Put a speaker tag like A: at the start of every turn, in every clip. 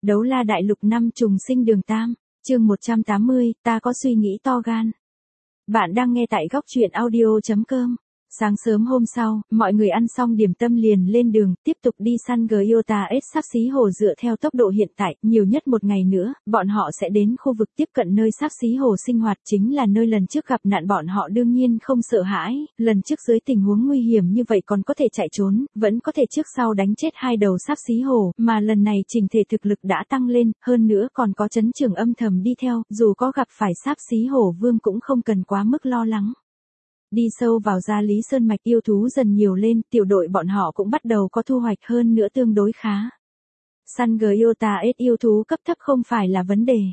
A: Đấu la đại lục năm trùng sinh đường Tam, chương 180, ta có suy nghĩ to gan. Bạn đang nghe tại góc truyện audio.com. Sáng sớm hôm sau, mọi người ăn xong điểm tâm liền lên đường, tiếp tục đi săn Gyota S sắp xí hồ. Dựa theo tốc độ hiện tại, nhiều nhất một ngày nữa, bọn họ sẽ đến khu vực tiếp cận nơi sắp xí hồ sinh hoạt, chính là nơi lần trước gặp nạn. Bọn họ đương nhiên không sợ hãi, lần trước dưới tình huống nguy hiểm như vậy còn có thể chạy trốn, vẫn có thể trước sau đánh chết hai đầu sắp xí hồ, mà lần này trình thể thực lực đã tăng lên, hơn nữa còn có chấn trưởng âm thầm đi theo, dù có gặp phải sắp xí hồ vương cũng không cần quá mức lo lắng. Đi sâu vào Gia Lý Sơn mạch, yêu thú dần nhiều lên, tiểu đội bọn họ cũng bắt đầu có thu hoạch hơn nữa tương đối khá. Săn Gyota S yêu thú cấp thấp không phải là vấn đề.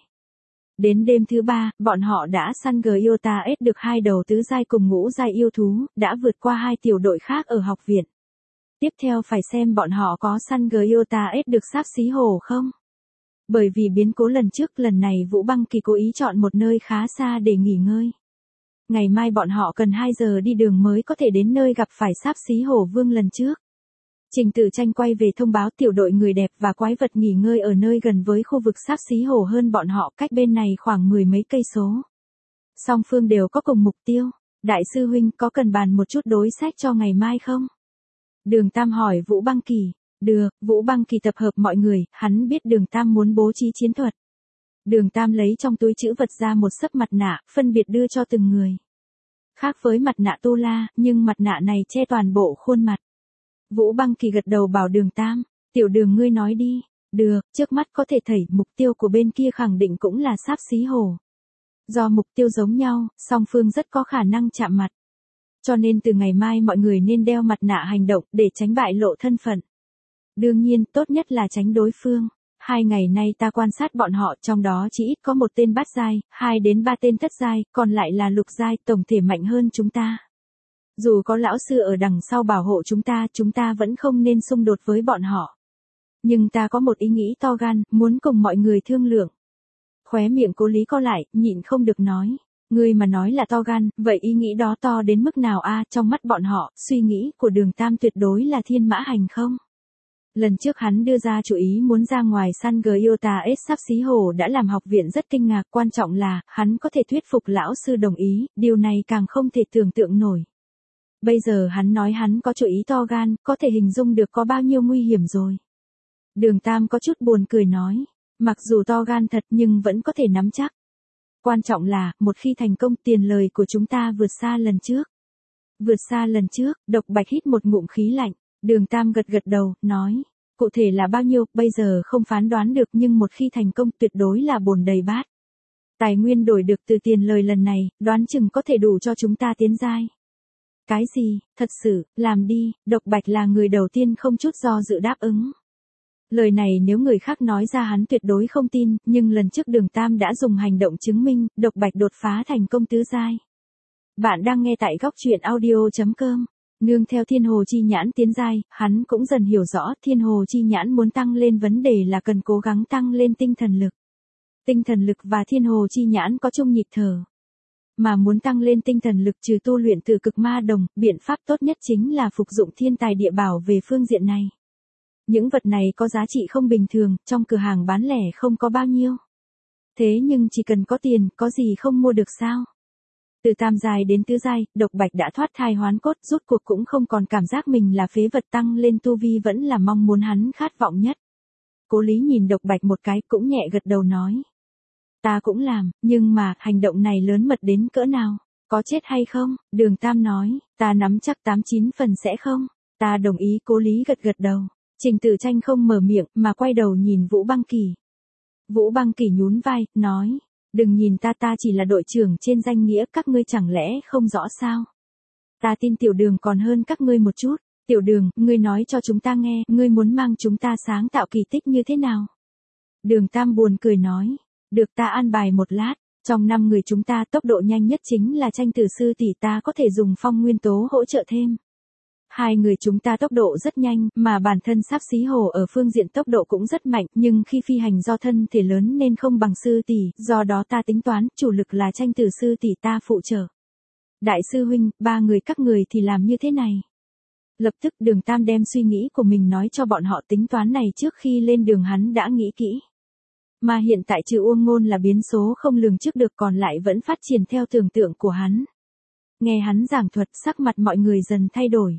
A: Đến đêm thứ 3, bọn họ đã săn Gyota S được 2 đầu tứ giai cùng ngũ giai yêu thú, đã vượt qua 2 tiểu đội khác ở học viện. Tiếp theo phải xem bọn họ có săn Gyota S được sáp xí hồ không. Bởi vì biến cố lần trước, lần này Vũ Băng Kỳ cố ý chọn một nơi khá xa để nghỉ ngơi. Ngày mai bọn họ cần 2 giờ đi đường mới có thể đến nơi gặp phải sáp xí hổ vương lần trước. Trình Tử Tranh quay về thông báo tiểu đội người đẹp và quái vật nghỉ ngơi ở nơi gần với khu vực sáp xí hổ hơn bọn họ, cách bên này khoảng 10 mấy cây số. Song phương đều có cùng mục tiêu. Đại sư huynh có cần bàn một chút đối sách cho ngày mai không? Đường Tam hỏi Vũ Băng Kỳ. Được, Vũ Băng Kỳ tập hợp mọi người, hắn biết Đường Tam muốn bố trí chiến thuật. Đường Tam lấy trong túi trữ vật ra một xấp mặt nạ, phân biệt đưa cho từng người. Khác với mặt nạ tu la, nhưng mặt nạ này che toàn bộ khuôn mặt. Vũ Băng Kỳ gật đầu bảo Đường Tam, tiểu Đường ngươi nói đi. Được, trước mắt có thể thấy mục tiêu của bên kia khẳng định cũng là sáp xí hồ. Do mục tiêu giống nhau, song phương rất có khả năng chạm mặt. Cho nên từ ngày mai mọi người nên đeo mặt nạ hành động để tránh bại lộ thân phận. Đương nhiên, tốt nhất là tránh đối phương. 2 ngày nay ta quan sát bọn họ, trong đó chỉ ít có một tên bát giai, 2 đến 3 tên thất giai, còn lại là lục giai, tổng thể mạnh hơn chúng ta. Dù có lão sư ở đằng sau bảo hộ chúng ta vẫn không nên xung đột với bọn họ. Nhưng ta có một ý nghĩ to gan, muốn cùng mọi người thương lượng. Khóe miệng Cố Lý co lại, nhịn không được nói. Ngươi mà nói là to gan, vậy ý nghĩ đó to đến mức nào a? Trong mắt bọn họ, suy nghĩ của Đường Tam tuyệt đối là thiên mã hành không? Lần trước hắn đưa ra chủ ý muốn ra ngoài săn Gyota S sắp xí hồ đã làm học viện rất kinh ngạc, quan trọng là, hắn có thể thuyết phục lão sư đồng ý, điều này càng không thể tưởng tượng nổi. Bây giờ hắn nói hắn có chủ ý to gan, có thể hình dung được có bao nhiêu nguy hiểm rồi. Đường Tam có chút buồn cười nói, mặc dù to gan thật nhưng vẫn có thể nắm chắc. Quan trọng là, một khi thành công tiền lời của chúng ta vượt xa lần trước. Vượt xa lần trước, Độc Bạch hít một ngụm khí lạnh. Đường Tam gật gật đầu, nói, cụ thể là bao nhiêu, bây giờ không phán đoán được nhưng một khi thành công tuyệt đối là bồn đầy bát. Tài nguyên đổi được từ tiền lời lần này, đoán chừng có thể đủ cho chúng ta tiến giai. Cái gì, thật sự, làm đi, Độc Bạch là người đầu tiên không chút do dự đáp ứng. Lời này nếu người khác nói ra hắn tuyệt đối không tin, nhưng lần trước Đường Tam đã dùng hành động chứng minh, Độc Bạch đột phá thành công tứ giai. Bạn đang nghe tại góc truyện audio.com. Nương theo Thiên Hồ Chi Nhãn tiến giai, hắn cũng dần hiểu rõ Thiên Hồ Chi Nhãn muốn tăng lên vấn đề là cần cố gắng tăng lên tinh thần lực. Tinh thần lực và Thiên Hồ Chi Nhãn có chung nhịp thở. Mà muốn tăng lên tinh thần lực trừ tu luyện từ cực ma đồng, biện pháp tốt nhất chính là phục dụng thiên tài địa bảo về phương diện này. Những vật này có giá trị không bình thường, trong cửa hàng bán lẻ không có bao nhiêu. Thế nhưng chỉ cần có tiền, có gì không mua được sao? Từ tam giai đến tứ giai, Độc Bạch đã thoát thai hoán cốt, rút cuộc cũng không còn cảm giác mình là phế vật, tăng lên tu vi vẫn là mong muốn hắn khát vọng nhất. Cố Lý nhìn Độc Bạch một cái cũng nhẹ gật đầu nói. Ta cũng làm, nhưng mà, hành động này lớn mật đến cỡ nào? Có chết hay không? Đường Tam nói, ta nắm chắc 89 phần sẽ không? Ta đồng ý. Cố Lý gật gật đầu. Trình Tử Tranh không mở miệng, mà quay đầu nhìn Vũ Băng Kỳ. Vũ Băng Kỳ nhún vai, nói. Đừng nhìn ta chỉ là đội trưởng trên danh nghĩa, các ngươi chẳng lẽ không rõ sao? Ta tin tiểu Đường còn hơn các ngươi một chút. Tiểu Đường, ngươi nói cho chúng ta nghe, ngươi muốn mang chúng ta sáng tạo kỳ tích như thế nào? Đường Tam buồn cười nói. Được, ta an bài một lát. Trong 5 người chúng ta tốc độ nhanh nhất chính là Tranh Tử sư tỷ, ta có thể dùng phong nguyên tố hỗ trợ thêm. 2 người chúng ta tốc độ rất nhanh, mà bản thân sáp xí hồ ở phương diện tốc độ cũng rất mạnh, nhưng khi phi hành do thân thể lớn nên không bằng sư tỷ, do đó ta tính toán, chủ lực là Tranh Tử sư tỷ ta phụ trợ. Đại sư huynh, 3 người các người thì làm như thế này. Lập tức Đường Tam đem suy nghĩ của mình nói cho bọn họ, tính toán này trước khi lên đường hắn đã nghĩ kỹ. Mà hiện tại trừ Uông Ngôn là biến số không lường trước được, còn lại vẫn phát triển theo tưởng tượng của hắn. Nghe hắn giảng thuật, sắc mặt mọi người dần thay đổi.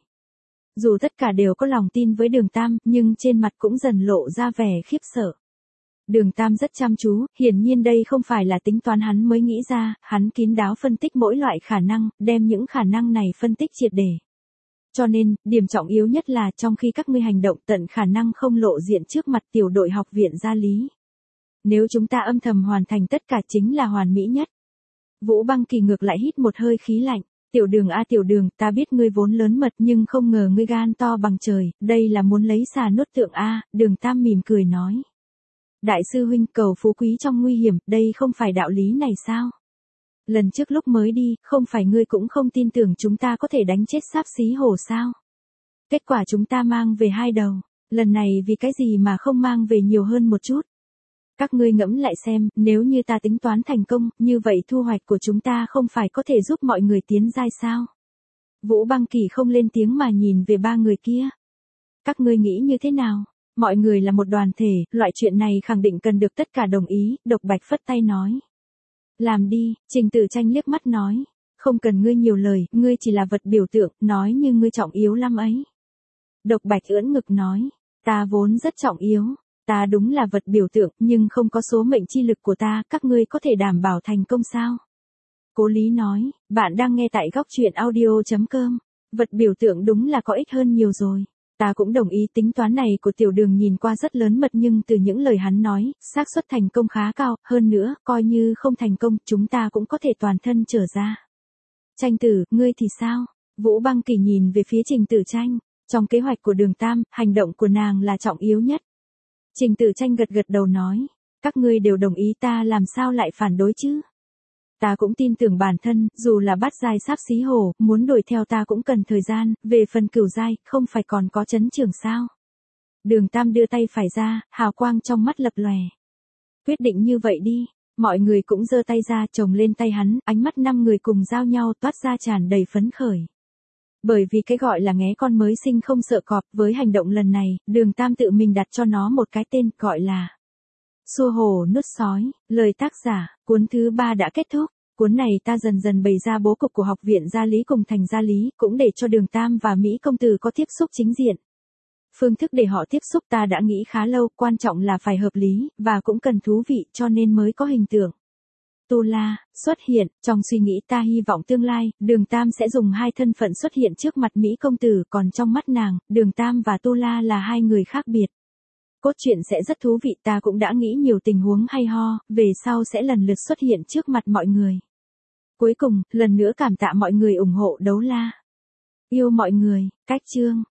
A: Dù tất cả đều có lòng tin với Đường Tam, nhưng trên mặt cũng dần lộ ra vẻ khiếp sợ. Đường Tam rất chăm chú, hiển nhiên đây không phải là tính toán hắn mới nghĩ ra, hắn kín đáo phân tích mỗi loại khả năng, đem những khả năng này phân tích triệt để. Cho nên, điểm trọng yếu nhất là trong khi các ngươi hành động tận khả năng không lộ diện trước mặt tiểu đội học viện gia lý. Nếu chúng ta âm thầm hoàn thành tất cả chính là hoàn mỹ nhất. Vũ Băng Kỳ ngược lại hít một hơi khí lạnh. Tiểu Đường a Tiểu Đường, ta biết ngươi vốn lớn mật nhưng không ngờ ngươi gan to bằng trời, đây là muốn lấy xà nuốt tượng a. Đường Tam mỉm cười nói. Đại sư huynh, cầu phú quý trong nguy hiểm, đây không phải đạo lý này sao? Lần trước lúc mới đi, không phải ngươi cũng không tin tưởng chúng ta có thể đánh chết Sáp Xí Hổ sao? Kết quả chúng ta mang về 2 đầu, lần này vì cái gì mà không mang về nhiều hơn một chút? Các ngươi ngẫm lại xem, nếu như ta tính toán thành công, như vậy thu hoạch của chúng ta không phải có thể giúp mọi người tiến giai sao? Vũ Băng Kỳ không lên tiếng mà nhìn về 3 người kia. Các ngươi nghĩ như thế nào? Mọi người là một đoàn thể, loại chuyện này khẳng định cần được tất cả đồng ý, Độc Bạch phất tay nói. Làm đi, Trình Tử Tranh liếc mắt nói. Không cần ngươi nhiều lời, ngươi chỉ là vật biểu tượng, nói như ngươi trọng yếu lắm ấy. Độc Bạch ưỡn ngực nói. Ta vốn rất trọng yếu. Ta đúng là vật biểu tượng, nhưng không có số mệnh chi lực của ta, các ngươi có thể đảm bảo thành công sao? Cố Lý nói, bạn đang nghe tại góc truyện audio.com. Vật biểu tượng đúng là có ích hơn nhiều rồi. Ta cũng đồng ý, tính toán này của Tiểu Đường nhìn qua rất lớn mật nhưng từ những lời hắn nói, xác suất thành công khá cao, hơn nữa, coi như không thành công, chúng ta cũng có thể toàn thân trở ra. Tranh Tử, ngươi thì sao? Vũ Băng Kỳ nhìn về phía Trình Tử Tranh, trong kế hoạch của Đường Tam, hành động của nàng là trọng yếu nhất. Trình Tử Tranh gật gật đầu nói, các ngươi đều đồng ý, ta làm sao lại phản đối chứ? Ta cũng tin tưởng bản thân, dù là bắt giai Sáp Xí Hổ, muốn đuổi theo ta cũng cần thời gian, về phần cửu giai, không phải còn có Trấn Trưởng sao? Đường Tam đưa tay phải ra, hào quang trong mắt lập lòe. Quyết định như vậy đi, mọi người cũng giơ tay ra chồng lên tay hắn, ánh mắt 5 người cùng giao nhau toát ra tràn đầy phấn khởi. Bởi vì cái gọi là nghé con mới sinh không sợ cọp, với hành động lần này, Đường Tam tự mình đặt cho nó một cái tên, gọi là Xua hổ nuốt sói. Lời tác giả, cuốn thứ 3 đã kết thúc. Cuốn này ta dần dần bày ra bố cục của học viện gia lý cùng thành gia lý, cũng để cho Đường Tam và Mỹ công tử có tiếp xúc chính diện. Phương thức để họ tiếp xúc ta đã nghĩ khá lâu, quan trọng là phải hợp lý, và cũng cần thú vị cho nên mới có hình tượng. Tu La, xuất hiện, trong suy nghĩ ta hy vọng tương lai, Đường Tam sẽ dùng 2 thân phận xuất hiện trước mặt Mỹ công tử, còn trong mắt nàng, Đường Tam và Tu La là 2 người khác biệt. Cốt truyện sẽ rất thú vị, ta cũng đã nghĩ nhiều tình huống hay ho, về sau sẽ lần lượt xuất hiện trước mặt mọi người. Cuối cùng, lần nữa cảm tạ mọi người ủng hộ Đấu La. Yêu mọi người, cách chương.